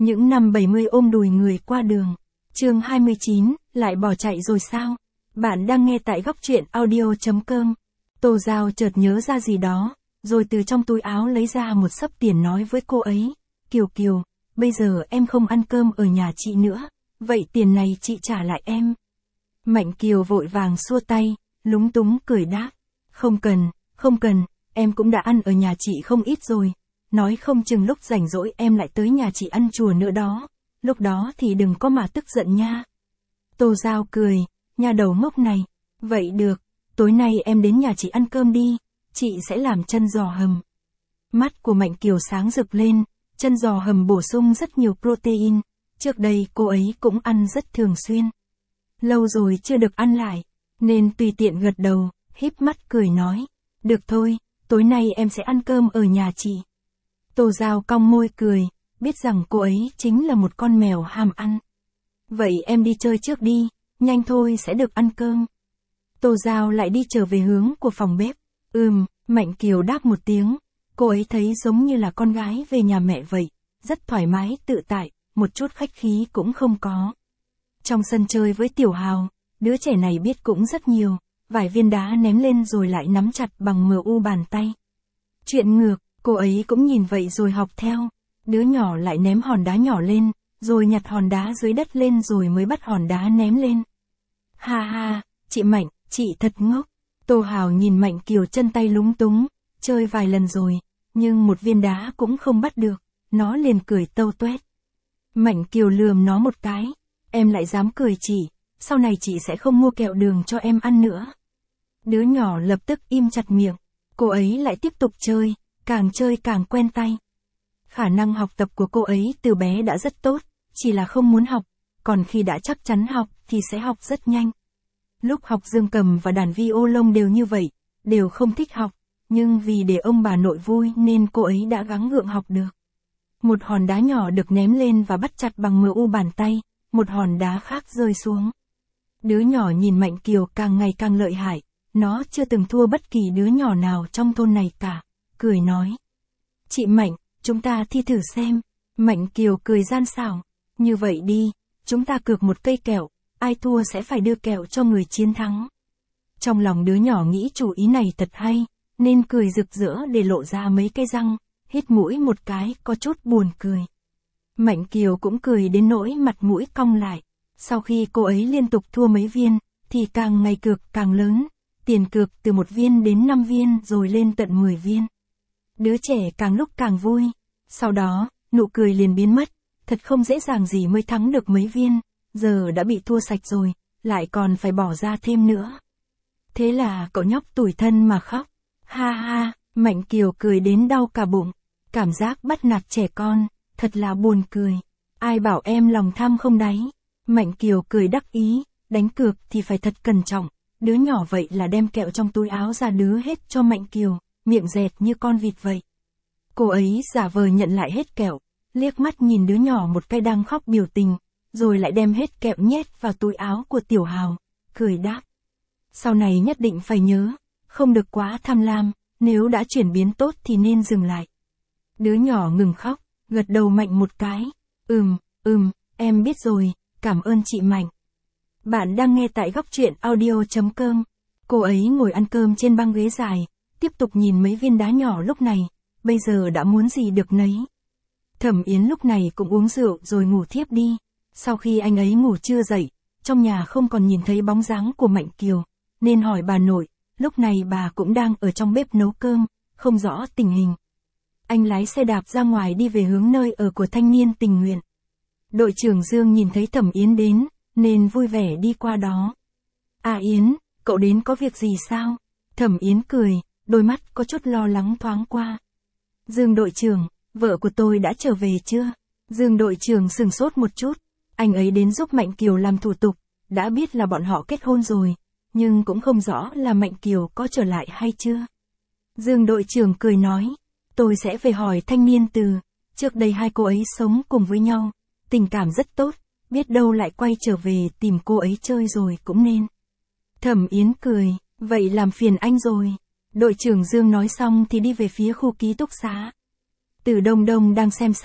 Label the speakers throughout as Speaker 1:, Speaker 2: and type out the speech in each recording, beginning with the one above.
Speaker 1: Những năm 70 ôm đùi người qua đường. Chương 29, lại bỏ chạy rồi sao? Bạn đang nghe tại góc truyện audio.com. Tô Giao chợt nhớ ra gì đó, rồi từ trong túi áo lấy ra một xấp tiền nói với cô ấy. Kiều Kiều, bây giờ em không ăn cơm ở nhà chị nữa, vậy tiền này chị trả lại em. Mạnh Kiều vội vàng xua tay, lúng túng cười đáp. Không cần, em cũng đã ăn ở nhà chị không ít rồi. Nói không chừng lúc rảnh rỗi em lại tới nhà chị ăn chùa nữa đó. Lúc đó thì đừng có mà tức giận nha. Tô Giao cười, nhà đầu ngốc này. Vậy được, tối nay em đến nhà chị ăn cơm đi, chị sẽ làm chân giò hầm. Mắt của Mạnh Kiều sáng rực lên, chân giò hầm bổ sung rất nhiều protein. Trước đây cô ấy cũng ăn rất thường xuyên. Lâu rồi chưa được ăn lại, nên tùy tiện gật đầu, híp mắt cười nói. Được thôi, tối nay em sẽ ăn cơm ở nhà chị. Tô Giao cong môi cười, biết rằng cô ấy chính là một con mèo ham ăn. Vậy em đi chơi trước đi, nhanh thôi sẽ được ăn cơm. Tô Giao lại đi trở về hướng của phòng bếp. Mạnh Kiều đáp một tiếng, cô ấy thấy giống như là con gái về nhà mẹ vậy, rất thoải mái tự tại, một chút khách khí cũng không có. Trong sân chơi với Tiểu Hào, đứa trẻ này biết cũng rất nhiều, vài viên đá ném lên rồi lại nắm chặt bằng mu bàn tay. Chuyện ngược, cô ấy cũng nhìn vậy rồi học theo, đứa nhỏ lại ném hòn đá nhỏ lên, rồi nhặt hòn đá dưới đất lên rồi mới bắt hòn đá ném lên. Ha ha, chị Mạnh, chị thật ngốc. Tô Hào nhìn Mạnh Kiều chân tay lúng túng, chơi vài lần rồi, nhưng một viên đá cũng không bắt được, nó liền cười tâu tuét. Mạnh Kiều lườm nó một cái, em lại dám cười chị, sau này chị sẽ không mua kẹo đường cho em ăn nữa. Đứa nhỏ lập tức im chặt miệng, cô ấy lại tiếp tục chơi càng quen tay. Khả năng học tập của cô ấy từ bé đã rất tốt, chỉ là không muốn học, còn khi đã chắc chắn học thì sẽ học rất nhanh. Lúc học dương cầm và đàn violon đều như vậy, đều không thích học, nhưng vì để ông bà nội vui nên cô ấy đã gắng gượng học được. Một hòn đá nhỏ được ném lên và bắt chặt bằng mu bàn tay, một hòn đá khác rơi xuống. Đứa nhỏ nhìn Mạnh Kiều càng ngày càng lợi hại, nó chưa từng thua bất kỳ đứa nhỏ nào trong thôn này cả, cười nói. Chị Mạnh, chúng ta thi thử xem. Mạnh Kiều cười gian xảo. Như vậy đi, chúng ta cược một cây kẹo, ai thua sẽ phải đưa kẹo cho người chiến thắng. Trong lòng đứa nhỏ nghĩ chủ ý này thật hay, nên cười rực rỡ để lộ ra mấy cái răng, hít mũi một cái có chút buồn cười. Mạnh Kiều cũng cười đến nỗi mặt mũi cong lại. Sau khi cô ấy liên tục thua mấy viên, thì càng ngày cược càng lớn, tiền cược từ 1 viên đến 5 viên rồi lên tận 10 viên. Đứa trẻ càng lúc càng vui, sau đó, nụ cười liền biến mất, thật không dễ dàng gì mới thắng được mấy viên, giờ đã bị thua sạch rồi, lại còn phải bỏ ra thêm nữa. Thế là cậu nhóc tủi thân mà khóc. Ha ha, Mạnh Kiều cười đến đau cả bụng, cảm giác bắt nạt trẻ con, thật là buồn cười. Ai bảo em lòng tham không đáy. Mạnh Kiều cười đắc ý, đánh cược thì phải thật cẩn trọng, đứa nhỏ vậy là đem kẹo trong túi áo ra đứa hết cho Mạnh Kiều, miệng dẹt như con vịt vậy. Cô ấy giả vờ nhận lại hết kẹo, liếc mắt nhìn đứa nhỏ một cái đang khóc biểu tình, rồi lại đem hết kẹo nhét vào túi áo của Tiểu Hào, cười đáp. Sau này nhất định phải nhớ, không được quá tham lam, nếu đã chuyển biến tốt thì nên dừng lại. Đứa nhỏ ngừng khóc, gật đầu mạnh một cái. Em biết rồi, cảm ơn chị Mạnh. Bạn đang nghe tại góc truyện audio.com. Cô ấy ngồi ăn cơm trên băng ghế dài, tiếp tục nhìn mấy viên đá nhỏ lúc này, bây giờ đã muốn gì được nấy. Thẩm Yến lúc này cũng uống rượu rồi ngủ thiếp đi. Sau khi anh ấy ngủ trưa dậy, trong nhà không còn nhìn thấy bóng dáng của Mạnh Kiều, nên hỏi bà nội, lúc này bà cũng đang ở trong bếp nấu cơm, không rõ tình hình. Anh lái xe đạp ra ngoài đi về hướng nơi ở của thanh niên tình nguyện. Đội trưởng Dương nhìn thấy Thẩm Yến đến, nên vui vẻ đi qua đó. À Yến, cậu đến có việc gì sao? Thẩm Yến cười, đôi mắt có chút lo lắng thoáng qua. Dương đội trưởng, vợ của tôi đã trở về chưa? Dương đội trưởng sửng sốt một chút, anh ấy đến giúp Mạnh Kiều làm thủ tục, đã biết là bọn họ kết hôn rồi, nhưng cũng không rõ là Mạnh Kiều có trở lại hay chưa. Dương đội trưởng cười nói, tôi sẽ về hỏi thanh niên Từ, trước đây hai cô ấy sống cùng với nhau, tình cảm rất tốt, biết đâu lại quay trở về tìm cô ấy chơi rồi cũng nên. Thẩm Yến cười, vậy làm phiền anh rồi. Đội trưởng Dương nói xong thì đi về phía khu ký túc xá. Từ Đông Đông đang xem sách,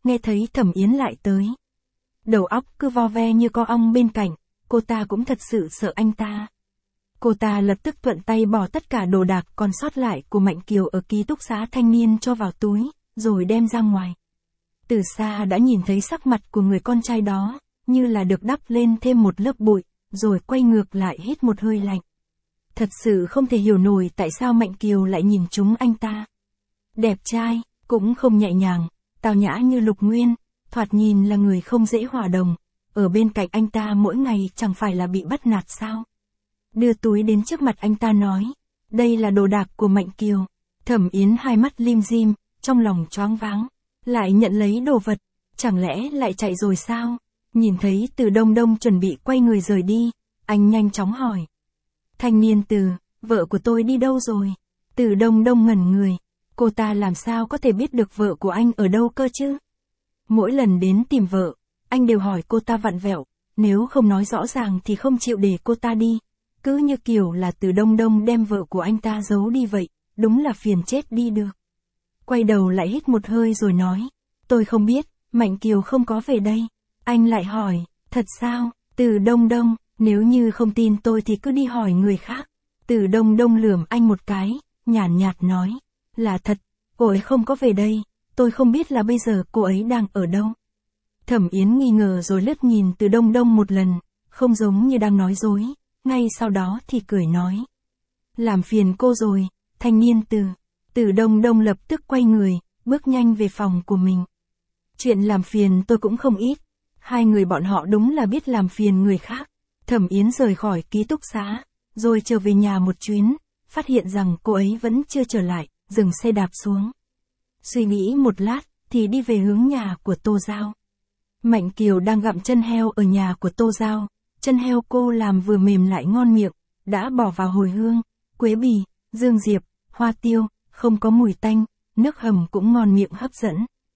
Speaker 1: nghe thấy Thẩm Yến lại tới. Đầu óc cứ vo ve như con ong bên cạnh, cô ta cũng thật sự sợ anh ta. Cô ta lập tức thuận tay bỏ tất cả đồ đạc còn sót lại của Mạnh Kiều ở ký túc xá thanh niên cho vào túi, rồi đem ra ngoài. Từ xa đã nhìn thấy sắc mặt của người con trai đó, như là được đắp lên thêm một lớp bụi, rồi quay ngược lại hít một hơi lạnh. Thật sự không thể hiểu nổi tại sao Mạnh Kiều lại nhìn trúng anh ta. Đẹp trai, cũng không nhẹ nhàng, tao nhã như Lục Nguyên, thoạt nhìn là người không dễ hòa đồng, ở bên cạnh anh ta mỗi ngày chẳng phải là bị bắt nạt sao. Đưa túi đến trước mặt anh ta nói, đây là đồ đạc của Mạnh Kiều. Thẩm Yến hai mắt lim dim, trong lòng choáng váng, lại nhận lấy đồ vật, chẳng lẽ lại chạy rồi sao? Nhìn thấy Từ Đông Đông chuẩn bị quay người rời đi, anh nhanh chóng hỏi. Thanh niên Từ, vợ của tôi đi đâu rồi? Từ Đông Đông ngẩn người, cô ta làm sao có thể biết được vợ của anh ở đâu cơ chứ? Mỗi lần đến tìm vợ, anh đều hỏi cô ta vặn vẹo, nếu không nói rõ ràng thì không chịu để cô ta đi. Cứ như kiểu là Từ Đông Đông đem vợ của anh ta giấu đi vậy, đúng là phiền chết đi được. Quay đầu lại hít một hơi rồi nói, tôi không biết, Mạnh Kiều không có về đây. Anh lại hỏi, thật sao? Từ Đông Đông, nếu như không tin tôi thì cứ đi hỏi người khác. Từ Đông Đông lườm anh một cái, nhàn nhạt nói, là thật, cô ấy không có về đây, tôi không biết là bây giờ cô ấy đang ở đâu. Thẩm Yến nghi ngờ rồi lướt nhìn Từ Đông Đông một lần, không giống như đang nói dối, ngay sau đó thì cười nói. Làm phiền cô rồi, thanh niên Từ. Từ Đông Đông lập tức quay người, bước nhanh về phòng của mình. Chuyện làm phiền tôi cũng không ít, hai người bọn họ đúng là biết làm phiền người khác. Thẩm Yến rời khỏi ký túc xá, rồi trở về nhà một chuyến, phát hiện rằng cô ấy vẫn chưa trở lại, dừng xe đạp xuống. Suy nghĩ một lát, thì đi về hướng nhà của Tô Giao. Mạnh Kiều đang gặm chân heo ở nhà của Tô Giao, chân heo cô làm vừa mềm lại ngon miệng, đã bỏ vào hồi hương, quế bì, dương diệp, hoa tiêu, không có mùi tanh, nước hầm cũng ngon miệng hấp dẫn.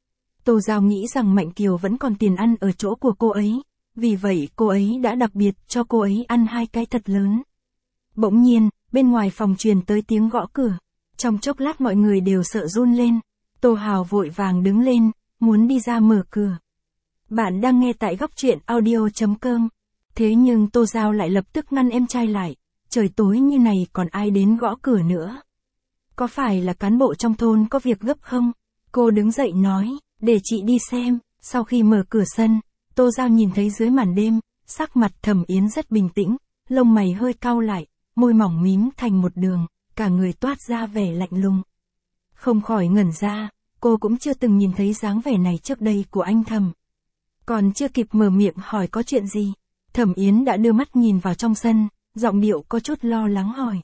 Speaker 1: Tô Giao nghĩ rằng Mạnh Kiều vẫn còn tiền ăn ở chỗ của cô ấy, vì vậy cô ấy đã đặc biệt cho cô ấy ăn 2 cái thật lớn. Bỗng nhiên, bên ngoài phòng truyền tới tiếng gõ cửa, trong chốc lát mọi người đều sợ run lên. Tô Hào vội vàng đứng lên, muốn đi ra mở cửa. Bạn đang nghe tại góc truyện audio.com. Thế nhưng Tô Giao lại lập tức ngăn em trai lại, trời tối như này còn ai đến gõ cửa nữa. Có phải là cán bộ trong thôn có việc gấp không? Cô đứng dậy nói, để chị đi xem. Sau khi mở cửa sân, Tô Giao nhìn thấy dưới màn đêm, sắc mặt Thẩm Yến rất bình tĩnh, lông mày hơi cau lại, môi mỏng mím thành một đường, cả người toát ra vẻ lạnh lùng. Không khỏi ngẩn ra, cô cũng chưa từng nhìn thấy dáng vẻ này trước đây của anh Thẩm. Còn chưa kịp mở miệng hỏi có chuyện gì, Thẩm Yến đã đưa mắt nhìn vào trong sân, giọng điệu có chút lo lắng hỏi.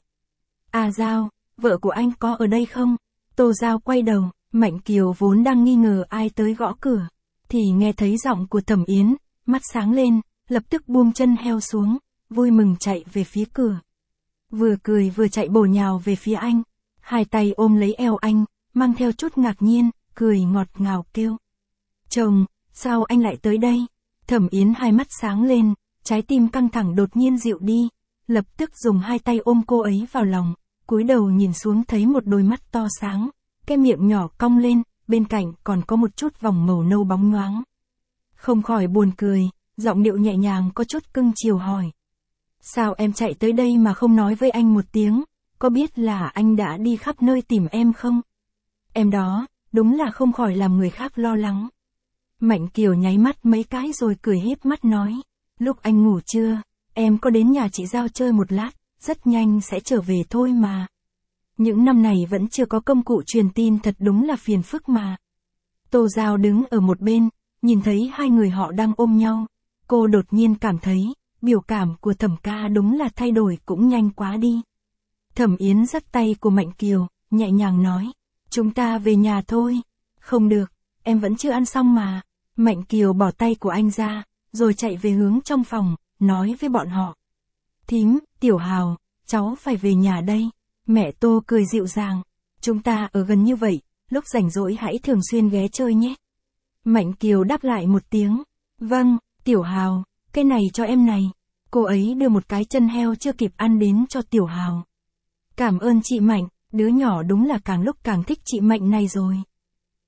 Speaker 1: À Giao, vợ của anh có ở đây không? Tô Giao quay đầu, Mạnh Kiều vốn đang nghi ngờ ai tới gõ cửa, thì nghe thấy giọng của Thẩm Yến, mắt sáng lên, lập tức buông chân heo xuống, vui mừng chạy về phía cửa. Vừa cười vừa chạy bổ nhào về phía anh, hai tay ôm lấy eo anh, mang theo chút ngạc nhiên, cười ngọt ngào kêu. Chồng, sao anh lại tới đây? Thẩm Yến hai mắt sáng lên, trái tim căng thẳng đột nhiên dịu đi, lập tức dùng hai tay ôm cô ấy vào lòng, cúi đầu nhìn xuống thấy một đôi mắt to sáng, cái miệng nhỏ cong lên, bên cạnh còn có một chút vòng màu nâu bóng nhoáng. Không khỏi buồn cười, giọng điệu nhẹ nhàng có chút cưng chiều hỏi. Sao em chạy tới đây mà không nói với anh một tiếng, có biết là anh đã đi khắp nơi tìm em không? Em đó, đúng là không khỏi làm người khác lo lắng. Mạnh Kiều nháy mắt mấy cái rồi cười híp mắt nói, lúc anh ngủ trưa, em có đến nhà chị Giao chơi một lát, rất nhanh sẽ trở về thôi mà. Những năm này vẫn chưa có công cụ truyền tin thật đúng là phiền phức mà. Tô Giao đứng ở một bên, nhìn thấy hai người họ đang ôm nhau, cô đột nhiên cảm thấy, biểu cảm của Thẩm ca đúng là thay đổi cũng nhanh quá đi. Thẩm Yến dắt tay của Mạnh Kiều, nhẹ nhàng nói, chúng ta về nhà thôi. Không được, em vẫn chưa ăn xong mà. Mạnh Kiều bỏ tay của anh ra, rồi chạy về hướng trong phòng, nói với bọn họ. Thím, Tiểu Hào, cháu phải về nhà đây. Mẹ Tô cười dịu dàng, chúng ta ở gần như vậy, lúc rảnh rỗi hãy thường xuyên ghé chơi nhé. Mạnh Kiều đáp lại một tiếng, vâng, Tiểu Hào, cái này cho em này. Cô ấy đưa một cái chân heo chưa kịp ăn đến cho Tiểu Hào. Cảm ơn chị Mạnh, đứa nhỏ đúng là càng lúc càng thích chị Mạnh này rồi.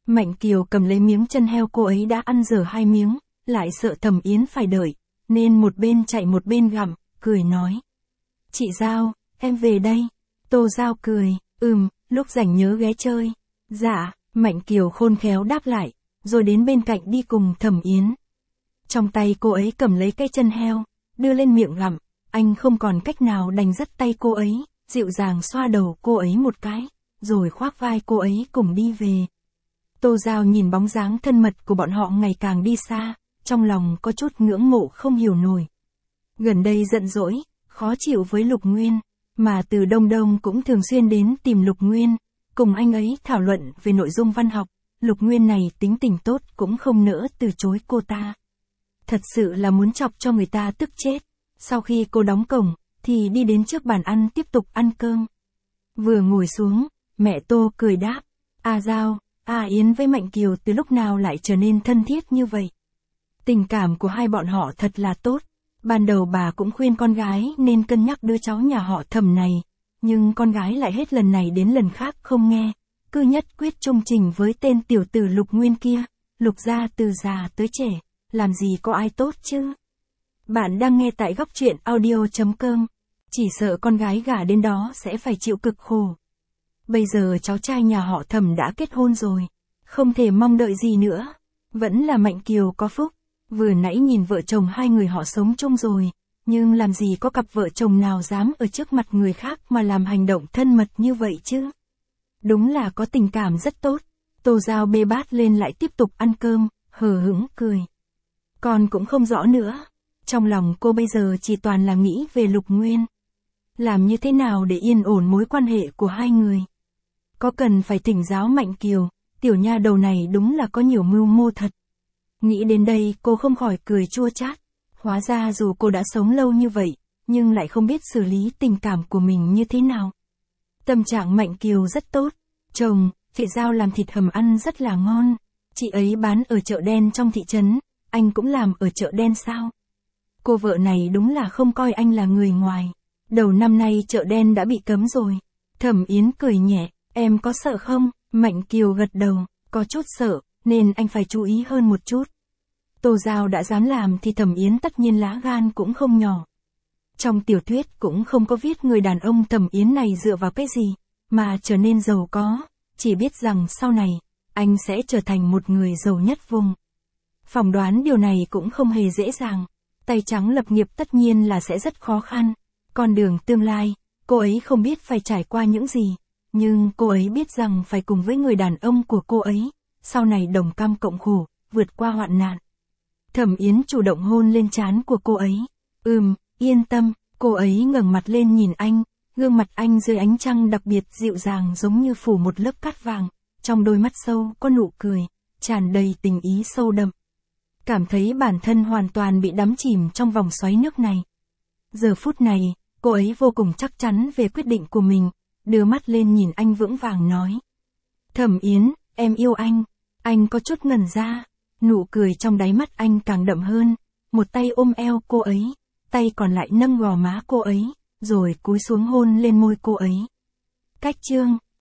Speaker 1: Mạnh Kiều cầm lấy miếng chân heo cô ấy đã ăn dở 2 miếng, lại sợ Thẩm Yến phải đợi, nên một bên chạy một bên gặm, cười nói. Chị Giao, em về đây. Tô Giao cười, lúc rảnh nhớ ghé chơi. Dạ, Mạnh Kiều khôn khéo đáp lại, rồi đến bên cạnh đi cùng Thẩm Yến. Trong tay cô ấy cầm lấy cái chân heo, đưa lên miệng gặm, anh không còn cách nào đành dắt tay cô ấy, dịu dàng xoa đầu cô ấy một cái, rồi khoác vai cô ấy cùng đi về. Tô Giao nhìn bóng dáng thân mật của bọn họ ngày càng đi xa, trong lòng có chút ngưỡng mộ không hiểu nổi. Gần đây giận dỗi, khó chịu với Lục Nguyên, mà từ Đông Đông cũng thường xuyên đến tìm Lục Nguyên, cùng anh ấy thảo luận về nội dung văn học. Lục Nguyên này tính tình tốt cũng không nỡ từ chối cô ta. Thật sự là muốn chọc cho người ta tức chết. Sau khi cô đóng cổng, thì đi đến trước bàn ăn tiếp tục ăn cơm. Vừa ngồi xuống, mẹ Tô cười đáp. Giao, Yến với Mạnh Kiều từ lúc nào lại trở nên thân thiết như vậy? Tình cảm của hai bọn họ thật là tốt. Ban đầu bà cũng khuyên con gái nên cân nhắc đứa cháu nhà họ Thẩm này. Nhưng con gái lại hết lần này đến lần khác không nghe. Cứ nhất quyết trung trình với tên tiểu tử Lục Nguyên kia. Lục gia từ già tới trẻ, làm gì có ai tốt chứ? Bạn đang nghe tại góc truyện audio.com. Chỉ sợ con gái gả đến đó sẽ phải chịu cực khổ. Bây giờ cháu trai nhà họ Thẩm đã kết hôn rồi, không thể mong đợi gì nữa. Vẫn là Mạnh Kiều có phúc, vừa nãy nhìn vợ chồng hai người họ sống chung rồi, nhưng làm gì có cặp vợ chồng nào dám ở trước mặt người khác mà làm hành động thân mật như vậy chứ. Đúng là có tình cảm rất tốt. Tô Giao bê bát lên lại tiếp tục ăn cơm, hờ hững cười. Con cũng không rõ nữa. Trong lòng cô bây giờ chỉ toàn là nghĩ về Lục Nguyên. Làm như thế nào để yên ổn mối quan hệ của hai người? Có cần phải thỉnh giáo Mạnh Kiều, tiểu nha đầu này đúng là có nhiều mưu mô thật. Nghĩ đến đây cô không khỏi cười chua chát. Hóa ra dù cô đã sống lâu như vậy, nhưng lại không biết xử lý tình cảm của mình như thế nào. Tâm trạng Mạnh Kiều rất tốt. Chồng, chị Giao làm thịt hầm ăn rất là ngon. Chị ấy bán ở chợ đen trong thị trấn, anh cũng làm ở chợ đen sao? Cô vợ này đúng là không coi anh là người ngoài. Đầu năm nay chợ đen đã bị cấm rồi. Thẩm Yến cười nhẹ, em có sợ không? Mạnh Kiều gật đầu, có chút sợ, nên anh phải chú ý hơn một chút. Tô Giao đã dám làm thì Thẩm Yến tất nhiên lá gan cũng không nhỏ. Trong tiểu thuyết cũng không có viết người đàn ông Thẩm Yến này dựa vào cái gì, mà trở nên giàu có, chỉ biết rằng sau này, anh sẽ trở thành một người giàu nhất vùng. Phỏng đoán điều này cũng không hề dễ dàng. Tay trắng lập nghiệp tất nhiên là sẽ rất khó khăn. Con đường tương lai, cô ấy không biết phải trải qua những gì, nhưng cô ấy biết rằng phải cùng với người đàn ông của cô ấy, sau này đồng cam cộng khổ, vượt qua hoạn nạn. Thẩm Yến chủ động hôn lên trán của cô ấy. Yên tâm, cô ấy ngẩng mặt lên nhìn anh, gương mặt anh dưới ánh trăng đặc biệt dịu dàng giống như phủ một lớp cát vàng, trong đôi mắt sâu có nụ cười, tràn đầy tình ý sâu đậm. Cảm thấy bản thân hoàn toàn bị đắm chìm trong vòng xoáy nước này. Giờ phút này, cô ấy vô cùng chắc chắn về quyết định của mình, đưa mắt lên nhìn anh vững vàng nói. Thẩm Yến, em yêu anh. Anh có chút ngẩn ra, nụ cười trong đáy mắt anh càng đậm hơn, một tay ôm eo cô ấy, tay còn lại nâng gò má cô ấy, rồi cúi xuống hôn lên môi cô ấy. Cách chương